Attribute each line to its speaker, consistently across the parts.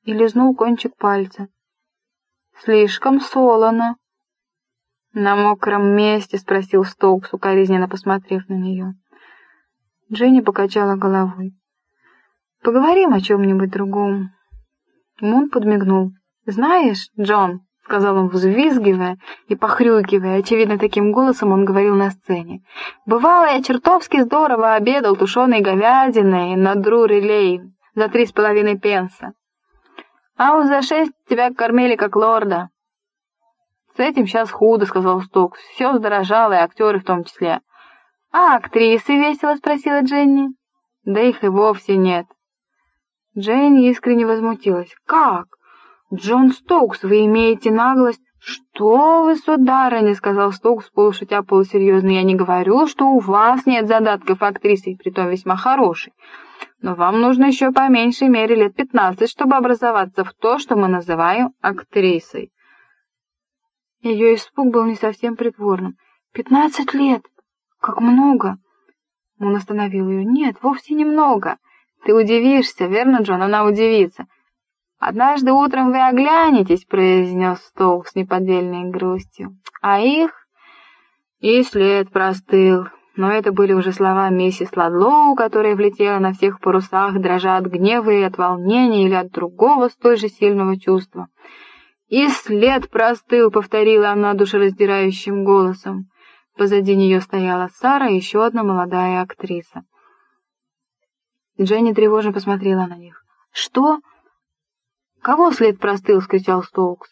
Speaker 1: и лизнул кончик пальца. «Слишком солоно». «На мокром месте?» — спросил Стоукс, укоризненно посмотрев на нее. Дженни покачала головой. «Поговорим о чем-нибудь другом». Мун подмигнул. «Знаешь, Джон», — сказал он, взвизгивая и похрюкивая, очевидно, таким голосом он говорил на сцене, «бывало, я чертовски здорово обедал тушеной говядиной на Друри-Лейн за 3,5 пенса. А уж за 6 тебя кормили как лорда». «С этим сейчас худо», — сказал Стокс. «Все вздорожало, и актеры в том числе». «А актрисы?» — весело спросила Дженни. «Да их и вовсе нет». Дженни искренне возмутилась. «Как? Джон Стокс, вы имеете наглость?» «Что вы, сударыня?» — сказал Стокс, полушутя полусерьезно. «Я не говорю, что у вас нет задатков актрисы, притом весьма хорошей. Но вам нужно еще по меньшей мере лет 15, чтобы образоваться в то, что мы называем актрисой». Ее испуг был не совсем притворным. 15 лет! Как много!» Он остановил ее. «Нет, вовсе немного. Ты удивишься, верно, Джон? Она удивится. Однажды утром вы оглянетесь», — произнес Стоук с неподдельной грустью. «А их и след простыл». Но это были уже слова миссис Ладлоу, которая влетела на всех парусах, дрожа от гнева и от волнения или от другого столь же сильного чувства. «И след простыл», — повторила она душераздирающим голосом. Позади нее стояла Сара и еще одна молодая актриса. Дженни тревожно посмотрела на них. «Что? Кого след простыл?» — вскричал Стоукс.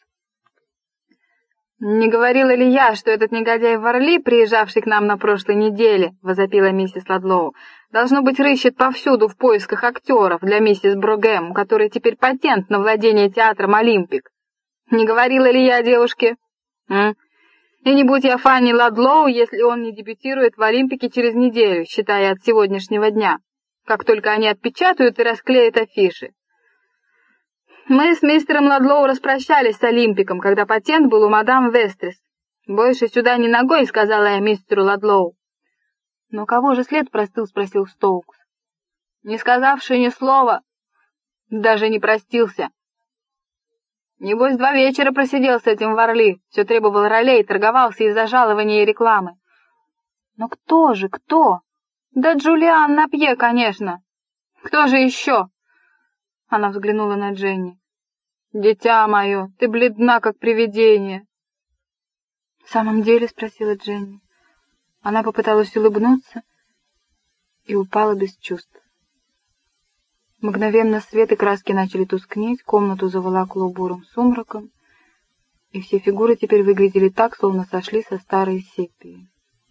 Speaker 1: «Не говорила ли я, что этот негодяй Варли, приезжавший к нам на прошлой неделе, — возопила миссис Ладлоу, — должно быть, рыщет повсюду в поисках актеров для миссис Брогэм, у которой теперь патент на владение театром «Олимпик». Не говорила ли я девушке? И не будь я Фанни Ладлоу, если он не дебютирует в «Олимпике» через неделю, считая от сегодняшнего дня, как только они отпечатают и расклеят афиши. Мы с мистером Ладлоу распрощались с «Олимпиком», когда патент был у мадам Вестрис. «Больше сюда ни ногой», — сказала я мистеру Ладлоу. «Но кого же след простыл?» — спросил Стоукс. «Не сказавший ни слова, даже не простился. Небось, 2 вечера просидел с этим Варли, все требовал ролей, торговался из-за жалования и рекламы». «Но кто же, кто?» «Да Джулиан Напье, конечно. Кто же еще?» Она взглянула на Дженни. «Дитя мое, ты бледна, как привидение». «В самом деле?» — спросила Дженни. Она попыталась улыбнуться и упала без чувств. Мгновенно свет и краски начали тускнеть, комнату заволокло бурым сумраком, и все фигуры теперь выглядели так, словно сошли со старой сепии.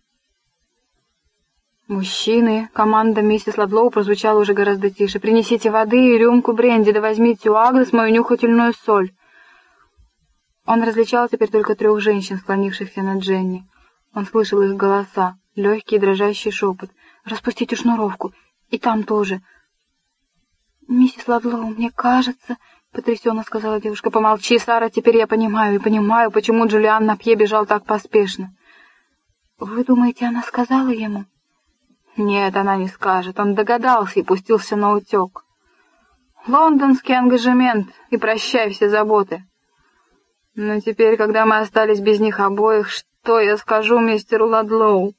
Speaker 1: «Мужчины!» — команда миссис Ладлоу прозвучала уже гораздо тише. «Принесите воды и рюмку бренди, да возьмите у Агнес мою нюхательную соль». Он различал теперь только 3 женщин, склонившихся над Дженни. Он слышал их голоса, легкий и дрожащий шепот. «Распустите шнуровку! И там тоже!» «Миссис Ладлоу, мне кажется...» — потрясенно сказала девушка. «Помолчи, Сара, теперь я понимаю, почему Джулиан Напье бежал так поспешно». «Вы думаете, она сказала ему?» «Нет, она не скажет. Он догадался и пустился на утек. Лондонский ангажемент, и прощай все заботы. Но теперь, когда мы остались без них обоих, что я скажу мистеру Ладлоу?»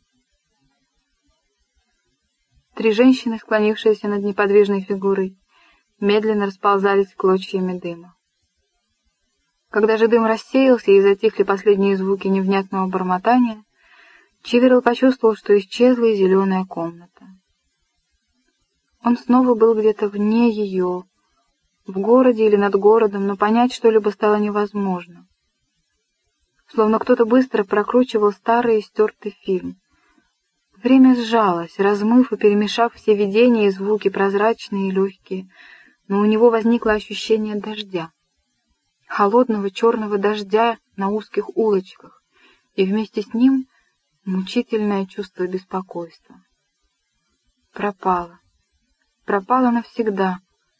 Speaker 1: 3 женщины, склонившиеся над неподвижной фигурой, медленно расползались клочьями дыма. Когда же дым рассеялся и затихли последние звуки невнятного бормотания, Чиверилл почувствовал, что исчезла и зеленая комната. Он снова был где-то вне ее, в городе или над городом, но понять что-либо стало невозможно. Словно кто-то быстро прокручивал старый истертый фильм. Время сжалось, размыв и перемешав все видения и звуки, прозрачные и легкие, но у него возникло ощущение дождя. Холодного черного дождя на узких улочках, и вместе с ним мучительное чувство беспокойства. Пропало навсегда,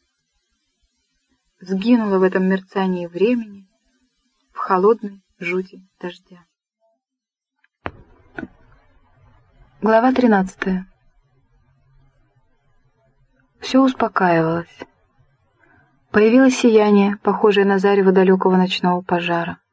Speaker 1: сгинуло в этом мерцании времени, в холодной жути дождя. Глава 13. Все успокаивалось. Появилось сияние, похожее на зарево далекого ночного пожара.